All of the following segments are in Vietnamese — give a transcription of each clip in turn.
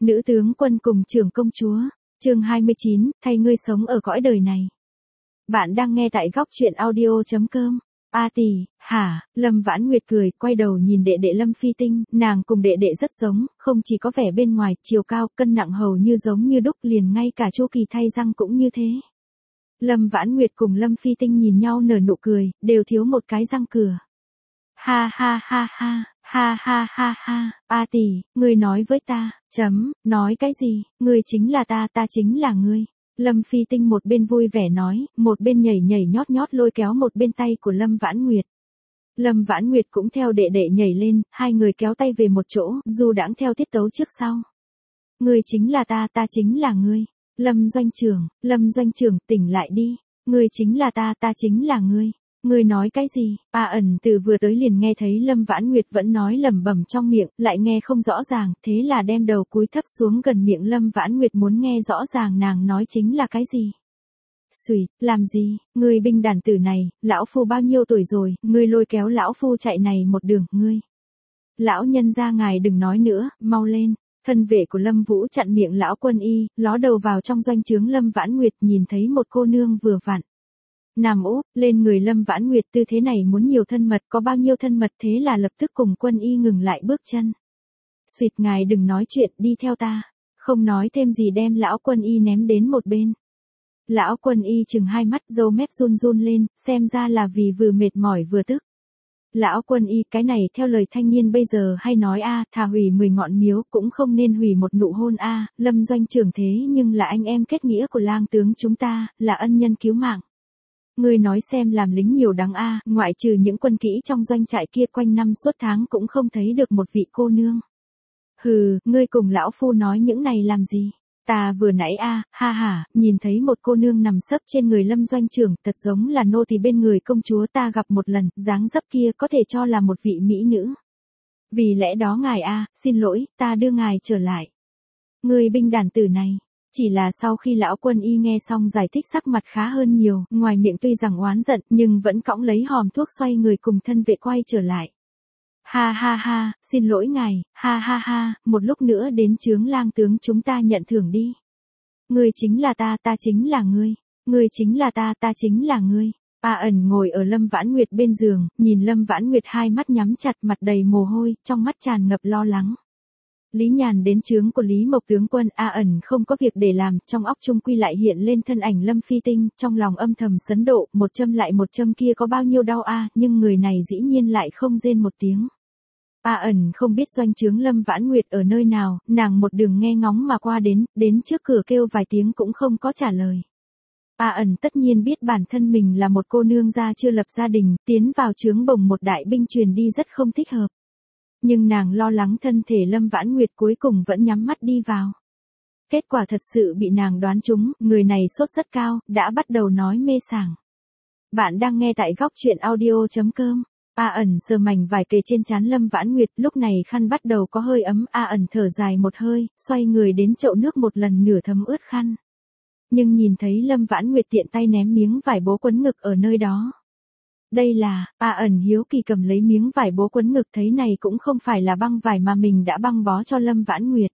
Nữ tướng quân cùng trưởng công chúa, chương 29, thay ngươi sống ở cõi đời này. Bạn đang nghe tại góc truyện audio.com. A tỷ, hả? Lâm Vãn Nguyệt cười, quay đầu nhìn đệ đệ Lâm Phi Tinh, nàng cùng đệ đệ rất giống, không chỉ có vẻ bên ngoài, chiều cao, cân nặng hầu như giống như đúc, liền ngay cả Chu Kỳ thay răng cũng như thế. Lâm Vãn Nguyệt cùng Lâm Phi Tinh nhìn nhau nở nụ cười, đều thiếu một cái răng cửa. Ha ha ha ha, ha ha ha ha, A tỷ, ngươi nói với ta, nói cái gì, ngươi chính là ta chính là ngươi. Lâm Phi Tinh một bên vui vẻ nói, một bên nhảy nhảy nhót nhót lôi kéo một bên tay của Lâm Vãn Nguyệt. Lâm Vãn Nguyệt cũng theo đệ đệ nhảy lên, hai người kéo tay về một chỗ, du đãng theo tiết tấu trước sau. Ngươi chính là ta chính là ngươi. Lâm Doanh trưởng, tỉnh lại đi. Ngươi chính là ta chính là ngươi. Ngươi nói cái gì? A ẩn từ vừa tới liền nghe thấy Lâm Vãn Nguyệt vẫn nói lẩm bẩm trong miệng, lại nghe không rõ ràng, thế là đem đầu cúi thấp xuống gần miệng Lâm Vãn Nguyệt muốn nghe rõ ràng nàng nói chính là cái gì. Xùi, làm gì, ngươi binh đàn tử này, lão phu bao nhiêu tuổi rồi, ngươi lôi kéo lão phu chạy này một đường, ngươi. Lão nhân gia ngài đừng nói nữa, mau lên. Thân vệ của Lâm Vũ chặn miệng lão quân y, ló đầu vào trong doanh trướng Lâm Vãn Nguyệt nhìn thấy một cô nương vừa vặn. Nằm úp, lên người Lâm Vãn Nguyệt tư thế này muốn nhiều thân mật có bao nhiêu thân mật thế là lập tức cùng quân y ngừng lại bước chân. Xuyệt ngài đừng nói chuyện đi theo ta. Không nói thêm gì đem lão quân y ném đến một bên. Lão quân y chừng hai mắt râu mép run run lên, xem ra là vì vừa mệt mỏi vừa tức. Lão quân y cái này theo lời thanh niên bây giờ hay nói thà hủy 10 ngọn miếu cũng không nên hủy một nụ hôn Lâm doanh trưởng thế nhưng là anh em kết nghĩa của lang tướng chúng ta, là ân nhân cứu mạng. Ngươi nói xem làm lính nhiều đắng ngoại trừ những quân kỹ trong doanh trại kia quanh năm suốt tháng cũng không thấy được một vị cô nương. Hừ, ngươi cùng lão phu nói những này làm gì? Ta vừa nãy ha ha, nhìn thấy một cô nương nằm sấp trên người Lâm doanh trưởng, thật giống là nô tỳ bên người công chúa ta gặp một lần, dáng dấp kia có thể cho là một vị mỹ nữ. Vì lẽ đó ngài xin lỗi, ta đưa ngài trở lại. Ngươi binh đàn tử này. Chỉ là sau khi lão quân y nghe xong giải thích sắc mặt khá hơn nhiều, ngoài miệng tuy rằng oán giận nhưng vẫn cõng lấy hòm thuốc xoay người cùng thân vệ quay trở lại. Ha ha ha, xin lỗi ngài, ha ha ha, một lúc nữa đến chướng lang tướng chúng ta nhận thưởng đi. Ngươi chính là ta chính là ngươi. Ngươi chính là ta chính là ngươi. A ẩn ngồi ở Lâm Vãn Nguyệt bên giường, nhìn Lâm Vãn Nguyệt hai mắt nhắm chặt mặt đầy mồ hôi, trong mắt tràn ngập lo lắng. Lý Nhàn đến chướng của Lý Mộc tướng quân A ẩn không có việc để làm, trong óc trung quy lại hiện lên thân ảnh Lâm Phi Tinh, trong lòng âm thầm sấn độ, một châm lại một châm kia có bao nhiêu đau nhưng người này dĩ nhiên lại không rên một tiếng. A ẩn không biết doanh trướng Lâm Vãn Nguyệt ở nơi nào, nàng một đường nghe ngóng mà qua đến trước cửa kêu vài tiếng cũng không có trả lời. A ẩn tất nhiên biết bản thân mình là một cô nương gia chưa lập gia đình, tiến vào trướng bồng một đại binh truyền đi rất không thích hợp. Nhưng nàng lo lắng thân thể Lâm Vãn Nguyệt cuối cùng vẫn nhắm mắt đi vào. Kết quả thật sự bị nàng đoán trúng, người này sốt rất cao, đã bắt đầu nói mê sảng. Bạn đang nghe tại góc truyện audio.com. A ẩn sờ mảnh vải kề trên trán Lâm Vãn Nguyệt, lúc này khăn bắt đầu có hơi ấm, A ẩn thở dài một hơi, xoay người đến chậu nước một lần nửa thấm ướt khăn. Nhưng nhìn thấy Lâm Vãn Nguyệt tiện tay ném miếng vải bố quấn ngực ở nơi đó. Đây là, A ẩn hiếu kỳ cầm lấy miếng vải bố quấn ngực thấy này cũng không phải là băng vải mà mình đã băng bó cho Lâm Vãn Nguyệt.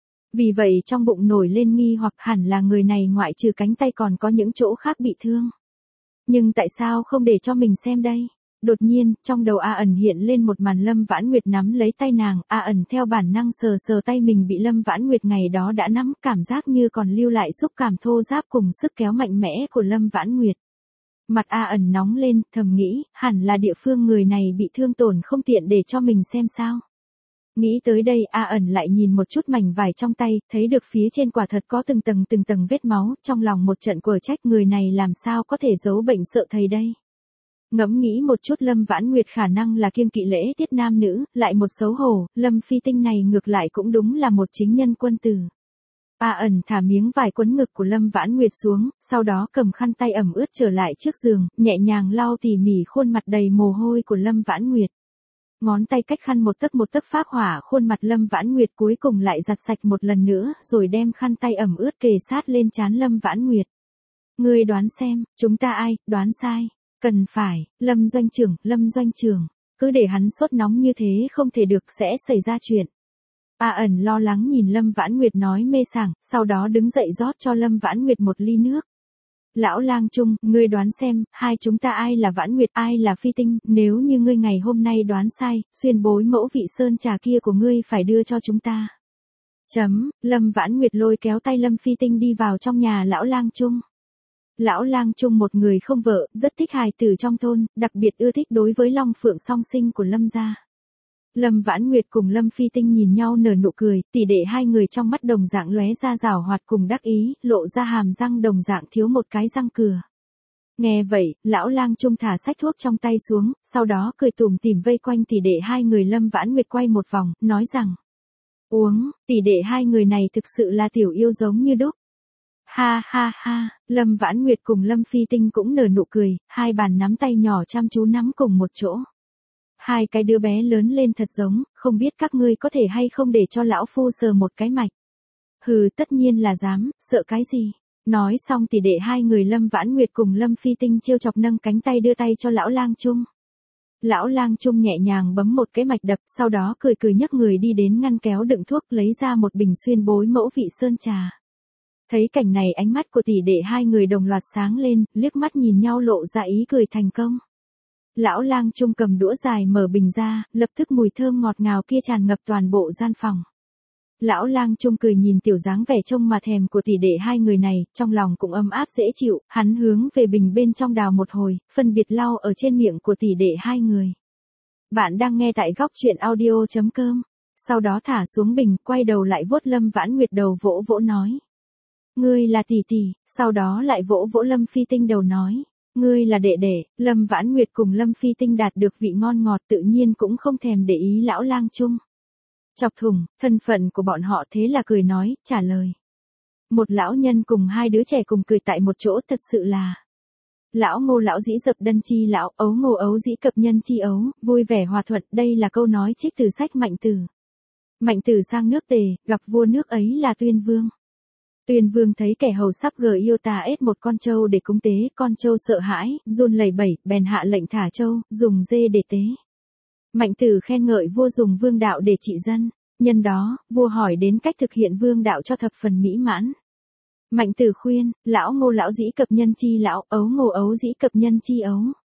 Vì vậy trong bụng nổi lên nghi hoặc hẳn là người này ngoại trừ cánh tay còn có những chỗ khác bị thương. Nhưng tại sao không để cho mình xem đây? Đột nhiên, trong đầu A ẩn hiện lên một màn Lâm Vãn Nguyệt nắm lấy tay nàng, A ẩn theo bản năng sờ sờ tay mình bị Lâm Vãn Nguyệt ngày đó đã nắm, cảm giác như còn lưu lại xúc cảm thô ráp cùng sức kéo mạnh mẽ của Lâm Vãn Nguyệt. Mặt A ẩn nóng lên, thầm nghĩ, hẳn là địa phương người này bị thương tổn không tiện để cho mình xem sao. Nghĩ tới đây A ẩn lại nhìn một chút mảnh vải trong tay, thấy được phía trên quả thật có từng tầng vết máu, trong lòng một trận quở trách người này làm sao có thể giấu bệnh sợ thầy đây. Ngẫm nghĩ một chút Lâm Vãn Nguyệt khả năng là kiêng kỵ lễ tiết nam nữ, lại một xấu hổ, Lâm Phi Tinh này ngược lại cũng đúng là một chính nhân quân tử. A ẩn thả miếng vải quấn ngực của Lâm Vãn Nguyệt xuống, sau đó cầm khăn tay ẩm ướt trở lại trước giường, nhẹ nhàng lau tỉ mỉ khuôn mặt đầy mồ hôi của Lâm Vãn Nguyệt. Ngón tay cách khăn một tấc phác hỏa khuôn mặt Lâm Vãn Nguyệt cuối cùng lại giặt sạch một lần nữa, rồi đem khăn tay ẩm ướt kề sát lên trán Lâm Vãn Nguyệt. Ngươi đoán xem, chúng ta ai, đoán sai. Cần phải, Lâm doanh trưởng, cứ để hắn sốt nóng như thế không thể được sẽ xảy ra chuyện. A ẩn lo lắng nhìn Lâm Vãn Nguyệt nói mê sảng, sau đó đứng dậy rót cho Lâm Vãn Nguyệt một ly nước. Lão lang trung, ngươi đoán xem, hai chúng ta ai là Vãn Nguyệt, ai là Phi Tinh, nếu như ngươi ngày hôm nay đoán sai, xuyên bối mẫu vị sơn trà kia của ngươi phải đưa cho chúng ta. Lâm Vãn Nguyệt lôi kéo tay Lâm Phi Tinh đi vào trong nhà lão lang trung. Lão lang trung một người không vợ, rất thích hài tử trong thôn, đặc biệt ưa thích đối với Long Phượng song sinh của Lâm gia. Lâm Vãn Nguyệt cùng Lâm Phi Tinh nhìn nhau nở nụ cười, tỷ đệ hai người trong mắt đồng dạng lóe ra giảo hoạt cùng đắc ý, lộ ra hàm răng đồng dạng thiếu một cái răng cửa. Nghe vậy, lão lang trung thả xách thuốc trong tay xuống, sau đó cười tủm tỉm vây quanh tỷ đệ hai người. Lâm Vãn Nguyệt quay một vòng, nói rằng: uống, tỷ đệ hai người này thực sự là tiểu yêu giống như đúc. Ha ha ha, Lâm Vãn Nguyệt cùng Lâm Phi Tinh cũng nở nụ cười, hai bàn nắm tay nhỏ chăm chú nắm cùng một chỗ. Hai cái đứa bé lớn lên thật giống, không biết các ngươi có thể hay không để cho lão phu sờ một cái mạch. Hừ, tất nhiên là dám, sợ cái gì. Nói xong tỷ đệ hai người Lâm Vãn Nguyệt cùng Lâm Phi Tinh trêu chọc nâng cánh tay đưa tay cho lão lang trung. Lão lang trung nhẹ nhàng bấm một cái mạch đập, sau đó cười cười nhấc người đi đến ngăn kéo đựng thuốc lấy ra một bình xuyên bối mẫu vị sơn trà. Thấy cảnh này ánh mắt của tỷ đệ hai người đồng loạt sáng lên, liếc mắt nhìn nhau lộ ra ý cười thành công. Lão lang trung cầm đũa dài mở bình ra, lập tức mùi thơm ngọt ngào kia tràn ngập toàn bộ gian phòng. Lão lang trung cười nhìn tiểu dáng vẻ trông mà thèm của tỷ đệ hai người này, trong lòng cũng ấm áp dễ chịu, hắn hướng về bình bên trong đào một hồi, phân biệt lau ở trên miệng của tỷ đệ hai người. Bạn đang nghe tại góc truyện audio.com. Sau đó thả xuống bình, quay đầu lại vuốt Lâm Vãn Nguyệt đầu vỗ vỗ nói: ngươi là tỷ tỷ, sau đó lại vỗ vỗ Lâm Phi Tinh đầu nói: ngươi là đệ đệ. Lâm Vãn Nguyệt cùng Lâm Phi Tinh đạt được vị ngon ngọt tự nhiên cũng không thèm để ý lão lang trung. Chọc thủng, thân phận của bọn họ thế là cười nói, trả lời. Một lão nhân cùng hai đứa trẻ cùng cười tại một chỗ thật sự là. Lão ngô lão dĩ dập đân chi lão, ấu ngô ấu dĩ cập nhân chi ấu, vui vẻ hòa thuận, đây là câu nói trích từ sách Mạnh Tử. Mạnh Tử sang nước Tề, gặp vua nước ấy là Tuyên Vương. Tuyên Vương thấy kẻ hầu sắp gờ yêu tà ết một con trâu để cúng tế, con trâu sợ hãi, run lẩy bẩy, bèn hạ lệnh thả trâu, dùng dê để tế. Mạnh Tử khen ngợi vua dùng vương đạo để trị dân, nhân đó, vua hỏi đến cách thực hiện vương đạo cho thập phần mỹ mãn. Mạnh Tử khuyên, lão ngô lão dĩ cập nhân chi lão, ấu ngô ấu dĩ cập nhân chi ấu.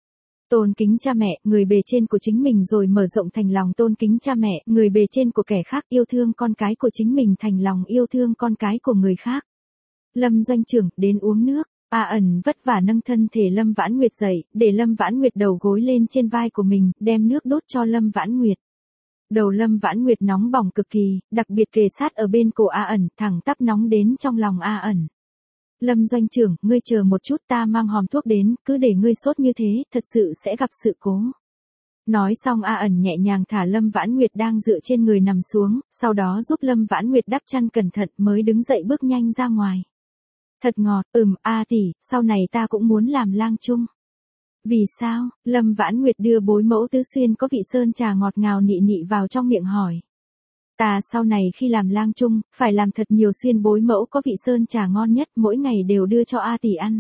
Tôn kính cha mẹ, người bề trên của chính mình rồi mở rộng thành lòng tôn kính cha mẹ, người bề trên của kẻ khác, yêu thương con cái của chính mình thành lòng yêu thương con cái của người khác. Lâm doanh trưởng, đến uống nước. A ẩn vất vả nâng thân thể Lâm Vãn Nguyệt dậy, để Lâm Vãn Nguyệt đầu gối lên trên vai của mình, đem nước đốt cho Lâm Vãn Nguyệt. Đầu Lâm Vãn Nguyệt nóng bỏng cực kỳ, đặc biệt kề sát ở bên cổ A ẩn, thẳng tắp nóng đến trong lòng A ẩn. Lâm doanh trưởng, ngươi chờ một chút, ta mang hòm thuốc đến, cứ để ngươi sốt như thế, thật sự sẽ gặp sự cố. Nói xong A ẩn nhẹ nhàng thả Lâm Vãn Nguyệt đang dựa trên người nằm xuống, sau đó giúp Lâm Vãn Nguyệt đắp chăn cẩn thận mới đứng dậy bước nhanh ra ngoài. Thật ngọt, A tỷ, sau này ta cũng muốn làm lang trung. Vì sao? Lâm Vãn Nguyệt đưa bối mẫu tứ xuyên có vị sơn trà ngọt ngào nị nị vào trong miệng hỏi. Ta sau này khi làm lang trung, phải làm thật nhiều xuyên bối mẫu có vị sơn trà ngon nhất, mỗi ngày đều đưa cho A tỷ ăn.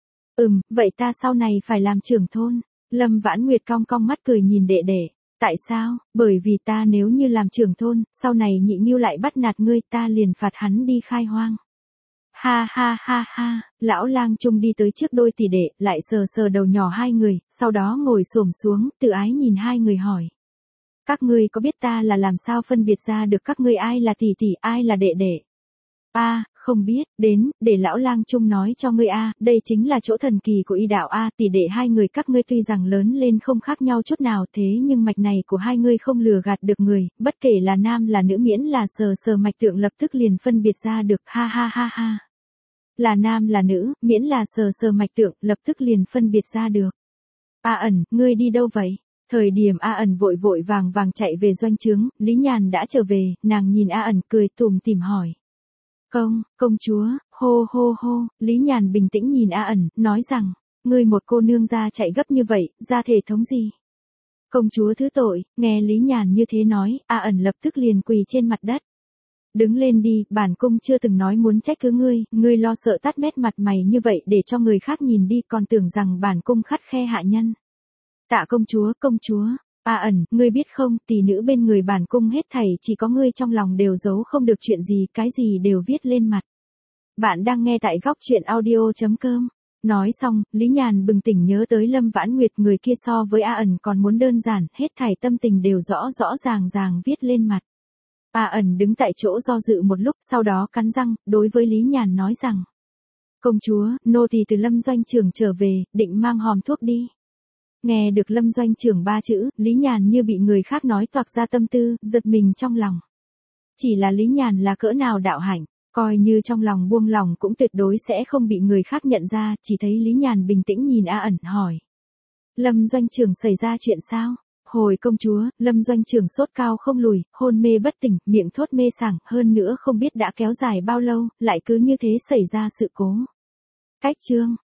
Vậy ta sau này phải làm trưởng thôn. Lâm Vãn Nguyệt cong cong mắt cười nhìn đệ đệ. Tại sao? Bởi vì ta nếu như làm trưởng thôn, sau này nhị nghiêu lại bắt nạt ngươi, ta liền phạt hắn đi khai hoang. Ha ha ha ha, lão lang trung đi tới trước đôi tỷ đệ, lại sờ sờ đầu nhỏ hai người, sau đó ngồi xổm xuống, tự ái nhìn hai người hỏi. Các ngươi có biết ta là làm sao phân biệt ra được các ngươi ai là tỷ tỷ, ai là đệ đệ? Không biết, đến, để lão lang trung nói cho ngươi đây chính là chỗ thần kỳ của y đạo tỷ đệ hai người các ngươi tuy rằng lớn lên không khác nhau chút nào thế nhưng mạch này của hai ngươi không lừa gạt được người, bất kể là nam là nữ miễn là sờ sờ mạch tượng lập tức liền phân biệt ra được, ha ha ha ha. Là nam là nữ, miễn là sờ sờ mạch tượng, lập tức liền phân biệt ra được. A ẩn, ngươi đi đâu vậy? Thời điểm A ẩn vội vội vàng vàng chạy về doanh trướng, Lý Nhàn đã trở về, nàng nhìn A ẩn cười tủm tỉm hỏi. Công chúa, hô hô hô, Lý Nhàn bình tĩnh nhìn A ẩn, nói rằng, ngươi một cô nương ra chạy gấp như vậy, ra thể thống gì? Công chúa thứ tội, nghe Lý Nhàn như thế nói, A ẩn lập tức liền quỳ trên mặt đất. Đứng lên đi, bản cung chưa từng nói muốn trách cứ ngươi lo sợ tát mét mặt mày như vậy để cho người khác nhìn đi còn tưởng rằng bản cung khắt khe hạ nhân. Tạ công chúa, A Ẩn, ngươi biết không, tỷ nữ bên người bản cung hết thảy chỉ có ngươi trong lòng đều giấu không được chuyện gì, cái gì đều viết lên mặt. Bạn đang nghe tại góc chuyện audio.com. Nói xong, Lý Nhàn bừng tỉnh nhớ tới Lâm Vãn Nguyệt, người kia so với A Ẩn còn muốn đơn giản, hết thảy tâm tình đều rõ rõ ràng ràng viết lên mặt. A Ẩn đứng tại chỗ do dự một lúc, sau đó cắn răng, đối với Lý Nhàn nói rằng. Công chúa, nô tỳ từ Lâm doanh trưởng trở về, định mang hòm thuốc đi. Nghe được Lâm doanh trưởng 3 chữ, Lý Nhàn như bị người khác nói toạc ra tâm tư, giật mình trong lòng. Chỉ là Lý Nhàn là cỡ nào đạo hạnh, coi như trong lòng buông lòng cũng tuyệt đối sẽ không bị người khác nhận ra, chỉ thấy Lý Nhàn bình tĩnh nhìn A Ẩn hỏi. Lâm doanh trưởng xảy ra chuyện sao? Hồi công chúa, Lâm doanh trưởng sốt cao không lùi, hôn mê bất tỉnh, miệng thốt mê sảng, hơn nữa không biết đã kéo dài bao lâu, lại cứ như thế xảy ra sự cố. Cách chương